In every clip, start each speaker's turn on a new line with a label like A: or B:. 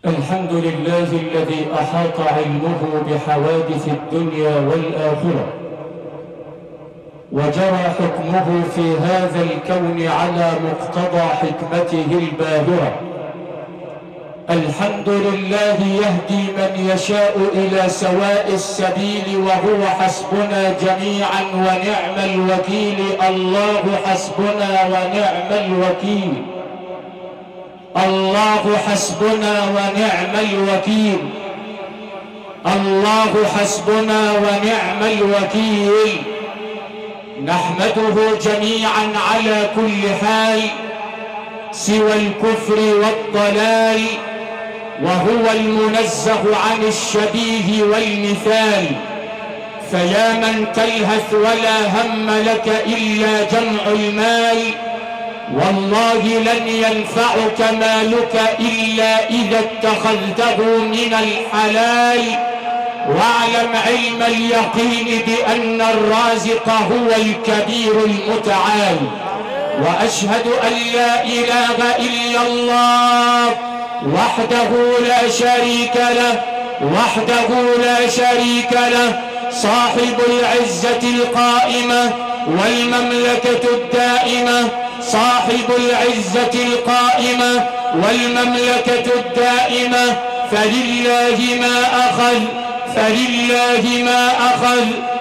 A: الحمد لله الذي أحاط علمه بحوادث الدنيا والآخرة، وجرى حكمه في هذا الكون على مقتضى حكمته الباهرة. الحمد لله يهدي من يشاء إلى سواء السبيل، وهو حسبنا جميعا ونعم الوكيل. الله حسبنا ونعم الوكيل، الله حسبنا ونعم الوكيل، الله حسبنا ونعم الوكيل. نحمده جميعا على كل حال سوى الكفر والضلال، وهو المنزه عن الشبيه والمثال. فيا من تلهث ولا هم لك إلا جمع المال، والله لن ينفعك مالك إلا إذا اتخذته من الحلال. واعلم علم اليقين بأن الرازق هو الكبير المتعال. وأشهد أن لا إله إلا الله وحده لا شريك له، وحده لا شريك له، صاحب العزة القائمة والمملكة الدائمة، صاحب العزة القائمة والمملكة الدائمة. فلله ما أخذ، فلله ما أخذ،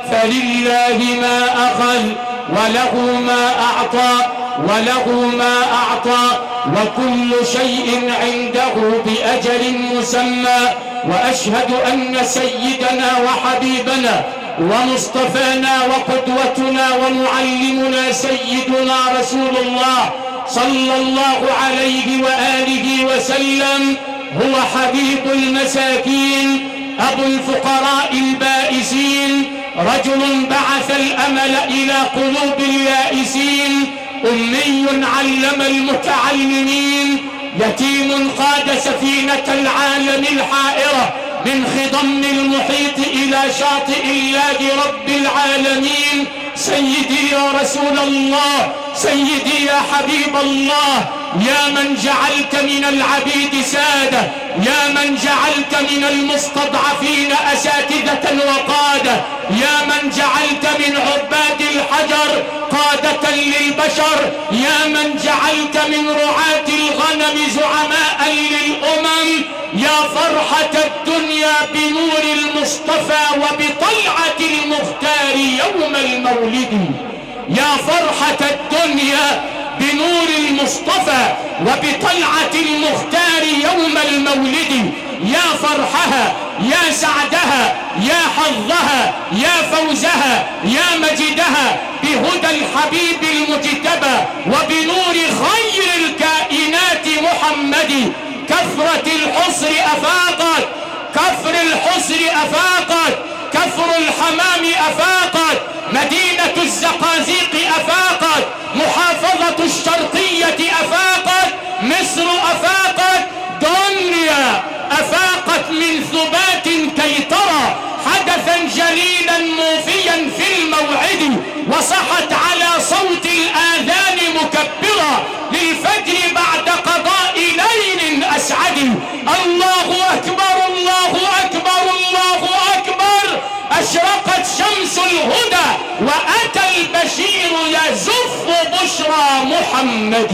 A: فلله ما أخذ، وله ما أعطى، وله ما أعطى، وكل شيء عنده بأجل مسمى. وأشهد أن سيدنا وحبيبنا ومصطفانا وقدوتنا ومعلمنا سيدنا رسول الله صلى الله عليه وآله وسلم هو حبيب المساكين، أبو الفقراء البائسين، رجل بعث الأمل إلى قلوب اليائسين، أمي علم المتعلمين، يتيم قاد سفينة العالم الحائرة من خضم المحيط إلى شاطئ الله رب العالمين. سيدي يا رسول الله، سيدي يا حبيب الله، يا من جعلت من العبيد سادة، يا من جعلت من المستضعفين أساتذة وقادة، يا من جعلت من عباد الحجر قادة للبشر، يا من جعلت من رعاة الغنم زعماء للأمم. يا فرحة الدنيا بنور المصطفى وبطلعة المختار يوم المولد، يا فرحة الدنيا بنور المصطفى وبطلعة المختار يوم المولد. يا فرحها، يا سعدها، يا حظها، يا فوزها، يا مجدها بهدى الحبيب المجتبى وبنور خير الكائنات محمد. كثرة الحصر أفاقت، كثر الحصر أفاقت، كثر الحمام أفاقت، مدينة الزقازيق أفاقت، محافظة الشرقية أفاقت، مصر أفاقت، دنيا أفاقت من ثبات كي ترى حدثا جليلا موفيا في الموعد. وصحت على صوت الآذان مكبرة للفجر بعد قضاء ليل أسعد. الله أكبر، الله أكبر، الله أكبر. أشرقت شمس الهدى وأتى البشير يزف بشرى محمد.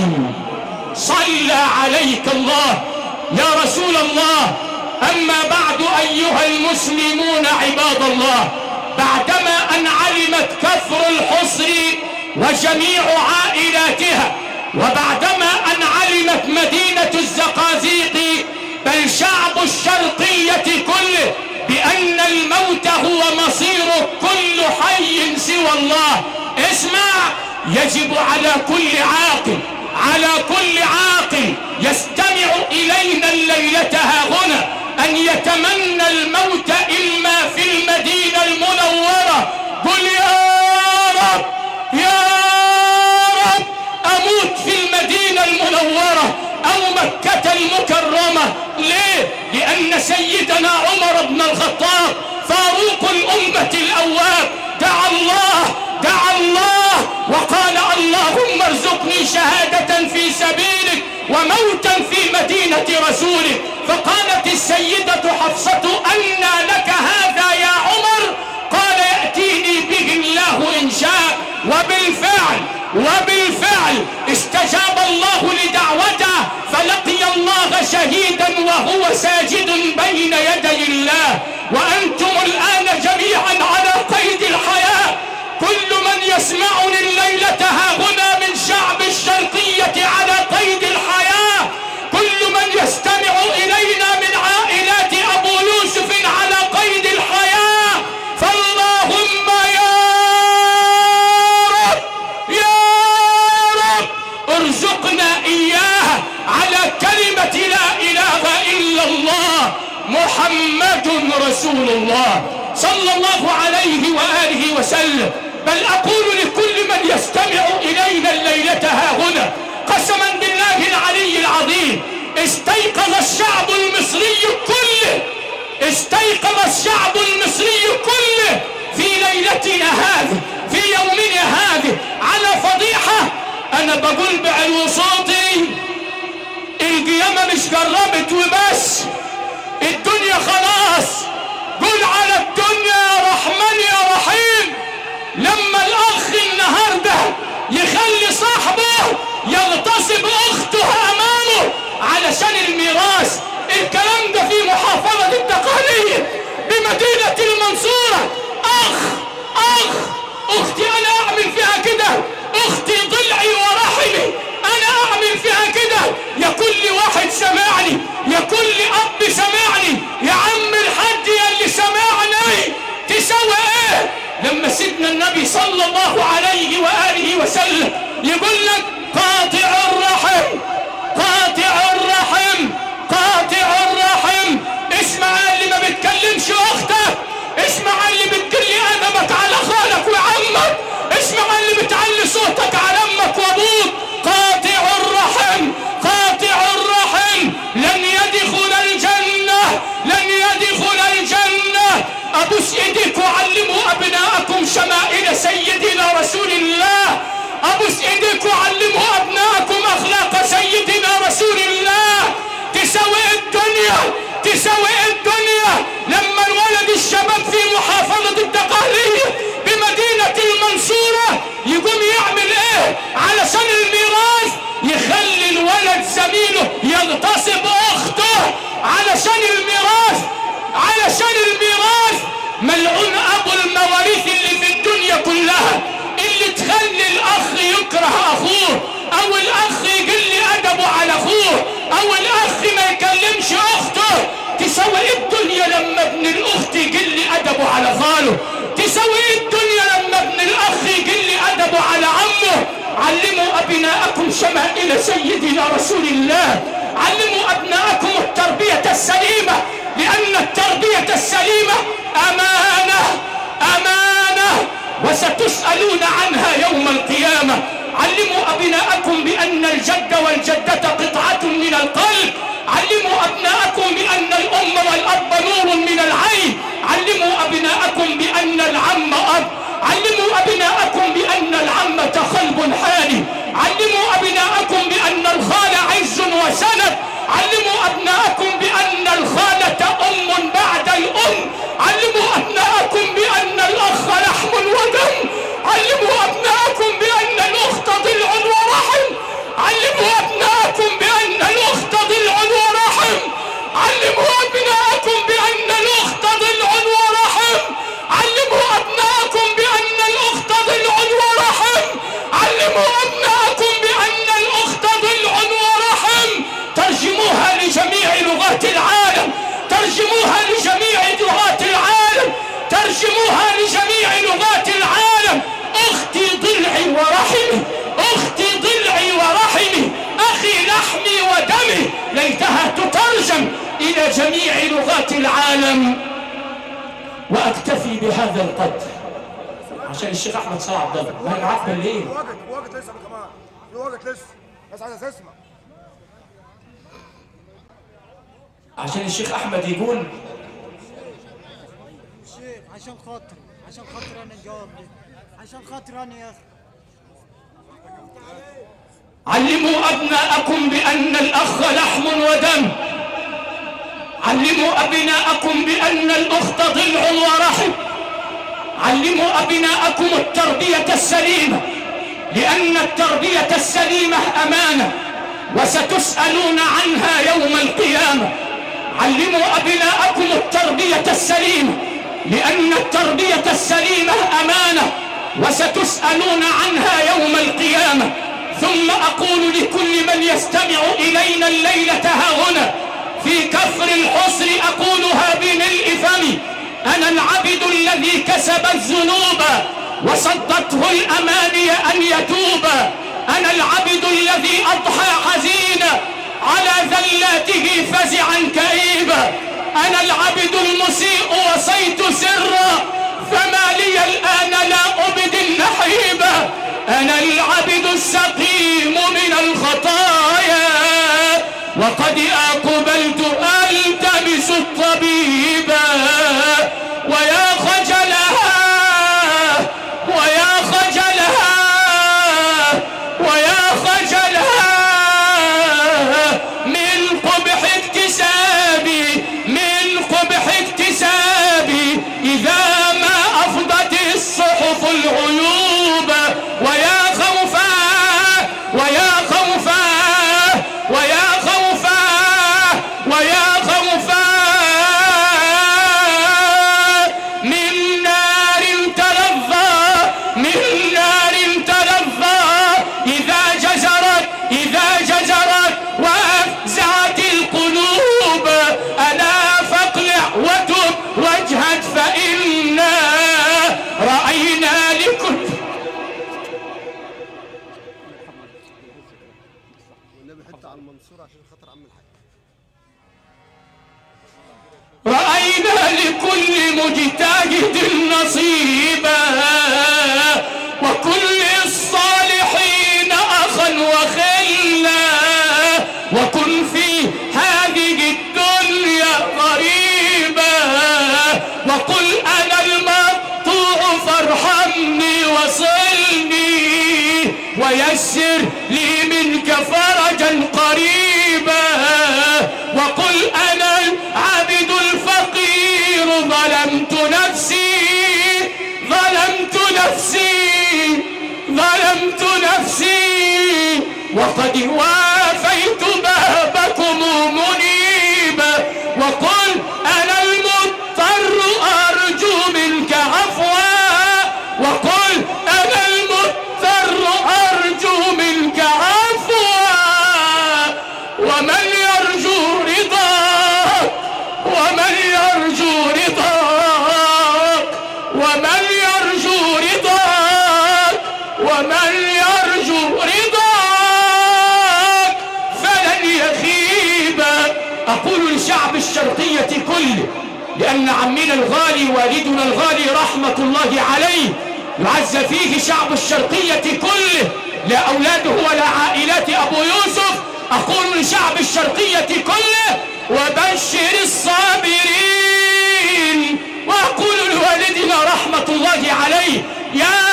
A: صلى عليك الله يا رسول الله. أما بعد أيها المسلمون عباد الله، بعدما أن علمت كثر الحصر وجميع عائلاتها، وبعدما أن علمت مدينة الزقازيق بل شعب الشرقية كله بأن الموت هو مصير كل حي سوى الله، اسمع، يجب على كل عاقل، على كل عاقل يستمع إلينا الليلة هنا أن يتمنى الموت إما في المدينة المنورة. قل يا رب، يا رب أموت في المدينة المنورة أو مكة المكرمة. ليه؟ لأن سيدنا عمر بن الخطاب فاروق الأمة الأواب دعا الله، دعا الله وقال اللهم ارزقني شهادة في سبيلك وموتا في مدينة رسولك. فقالت شهيدا وهو ساجد بين يدي الله، وأنتم الآن جميعا على قيد الحياة. كل من يسمعني الليلة هاهنا من شعب الشرقية على قيد الحياة، كل من يستمع إلينا من عائلات أبو يوسف على قيد الحياة. فاللهم يا رب يا رب ارزقنا إياها على كلمة لا إله إلا الله محمد رسول الله صلى الله عليه وآله وسلم. بل أقول لكل من يستمع إلينا الليلة هاهنا قسما بالله العلي العظيم، استيقظ الشعب المصري كله، استيقظ الشعب المصري كله في ليلتنا هذه، في يومنا هذه، على فضيحة. أنا بقول بعلو صوتي القيامة مش قربت وبس، الدنيا خلاص. قول على الدنيا يا رحمن يا رحيم. لما الأخ النهارده يخلي صاحبه يغتصب أخته أمامه علشان الميراث، الكلام ده في محافظة الدقهلية بمدينة المنصورة. أختي أنا أعمل فيها كده، أختي ضلعي ورحمي، أنا أعمل فيها كده. يا كل واحد سمعني، يا كل أب سمعني، يا عم الحاج يا اللي سمعني، تسوي إيه لما سيدنا النبي صلى الله عليه وآله وسلم يقول لك قاطع الرحم، قاطع الرحم، قاطع الرحم. اسمع اللي ما بتكلمش أختك، اسمع اللي بتقلي أدبك على خالك وعمك، اسمع اللي بتعلي صوتك على أمك وأبوك. قاطع الرحم، قاطع الرحم لن يدخل الجنة، لن يدخل الجنة. أبوس إيديك وعلموا أبناءكم شمائل سيدنا رسول الله، أبوس إيديك وعلموا أبناءكم أخلاق سيدنا رسول الله. تسوي الدنيا، تسوي الدنيا. لما الولد الشباب في محافظة الدقهلية بمدينة المنصورة يقوم يعمل إيه علشان الميراث؟ يخلي الولد زميله يغتصب أخته علشان الميراث، علشان الميراث. ملعون أبو المواريث اللي في الدنيا كلها، اللي تخلي الأخ يكره أخوه، أو الأخ يقل أدبه على أخوه، أو الأخ ما يكلمش أخته. تسوي الدنيا لما ابن الأخت يقل أدبه على خاله، تسوي الدنيا لما ابن الأخ يقل أدبه على عمه. علموا أبناءكم شمائل سيدنا رسول الله، علموا أبناءكم التربية السليمة، لأن التربية السليمة أمانة، أمانة وستسألون عنها يوم القيامة. علموا أبناءكم بأن الجد والجدة قطعة من القلب، علموا أبناءكم بأن الأم والأب نور من العين، علموا أبناءكم بأن العم أب، علموا أبناءكم بأن العمة قلب حاني، علموا أبناءكم بأن الخال عز وسند، علموا أبناءكم بأن الخالة أم بعد الأم، علموا أبناءكم بأن الأخ لحم ودم، علموا أبناءكم بأن الأخت ضلع ورحم، علموا أبناءكم بأن الأخت ضلع ورحم، علموا أبناءكم بأن الأخت ضلع ورحم، علموا أبناءكم بأن الأخت ضلع ورحم، علموا أبناءكم بأن الأخت ضلع ورحم. ترجموها لجميع لغات العالم، ترجموها لجميع لغات العالم، ترجموها لجميع لغات العالم. أختي ضلعي ورحمي، أختي ضلعي ورحمي، أخي لحمي ودمي. ليتها تترجم إلى جميع لغات العالم. وأكتفي بهذا القدر عشان الشيخ أحمد صلاح عبد الله ما معاك بالليل.
B: وقت لسه كمان، في وقت لسه، بس عايز اسمع.
A: عشان الشيخ أحمد يقول
C: الشيخ عشان خاطر، عشان خاطر أنا نجاوب لك، عشان خاطر أنا يا أخي.
A: علموا أبناءكم بأن الأخ لحم ودم، علموا أبناءكم بأن الأخت ضلع ورحم، علموا أبناءكم التربية السليمة، لأن التربية السليمة أمانة، وستسألون عنها يوم القيامة. علموا أبناءكم التربية السليمة، لأن التربية السليمة أمانة وستسألون عنها يوم القيامة. ثم أقول لكل من يستمع إلينا الليلة هاهنا في كفر الحسر، أقولها بملء فمي: أنا العبد الذي كسب الذنوب وصدته الأماني أن يتوب. أنا العبد الذي أضحى حزينا على ذلاته فزعا كئيبا. أنا العبد المسيء وصيت سرا فما لي الآن لا أبدي النحيبا. أنا العبد السقيم من الخطايا وقد أقبلت ألتمس الطبيبا. ويا خجلها ويا خجلها ويا خجلها من قبح اكتسابي، من قبح اكتسابي إذا ما أفضت الصحف العيوب. ويا خوفاه ويا خوفاه ويا خوفاه ويا خوفاه من نار تلظى، من نار تلظى إذا جزرت وأفزعت القلوب. ألا فاقلع وتب واجهد فإنا رأينا لكل
B: والنبي حتى على المنصور عشان خاطر عم الحاج.
A: رأينا لكل مجتهد نصيبا وكل الصالحين أخا وخلا. وكن في هذه الدنيا غريبا وقل أنا المقطوع فارحمني وصلني ويسر لي منك فرجا قريبا. وقل أنا العبد الفقير ظلمت نفسي ظلمت نفسي ظلمت نفسي وقد وافيت بابكم منيبا. وقل أنا المضطر أرجو منك عفوا. وقل أنا المضطر أرجو منك عفوا. ومن يرجو رضاك ومن يرجو رضاك ومن يرجو رضاك ومن يرجو رضاك فلن يخيب. أقول لشعب الشرقية كله، لأن عمنا الغالي والدنا الغالي رحمة الله عليه يعز فيه شعب الشرقية كله، لا أولاده ولا عائلات أبو يوسف. أقول لشعب الشرقية كله: وبشر الصابرين. وأقول لوالدنا رحمة الله عليه: يا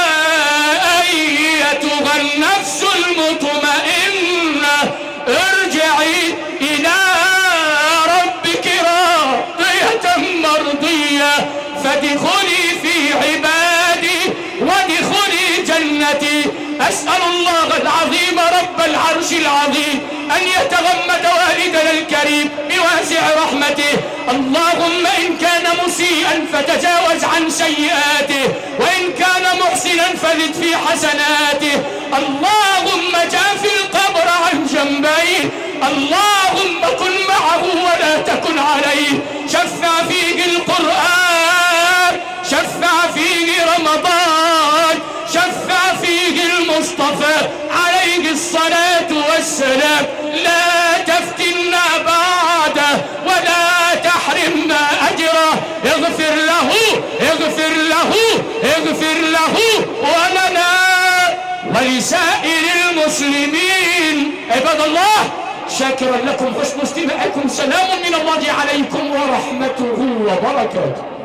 A: أيتها النفس المطمئنة ارجعي إلى ربك راضية مرضية فادخلي في عبادي وادخلي جنتي. أسأل الله العظيم رب العرش العظيم أن يتغمد والدنا الكريم بواسع رحمته. اللهم إن كان مسيئا فتجاوز عن سيئاته، وإن كان محسنا فزد في حسناته. اللهم جاف القبر عن جنبيه، اللهم كن معه ولا تكن عليه. شفع فيه القرآن، شفع فيه رمضان، شفع فيه المصطفى عليه الصلاة والسلام. لا تفتنا بعده ولا تحرمنا أجره. اغفر له اغفر له اغفر له ولنا ولسائر المسلمين. عباد الله، شاكرا لكم حسن استماعكم. سلام من الله عليكم ورحمته وبركاته.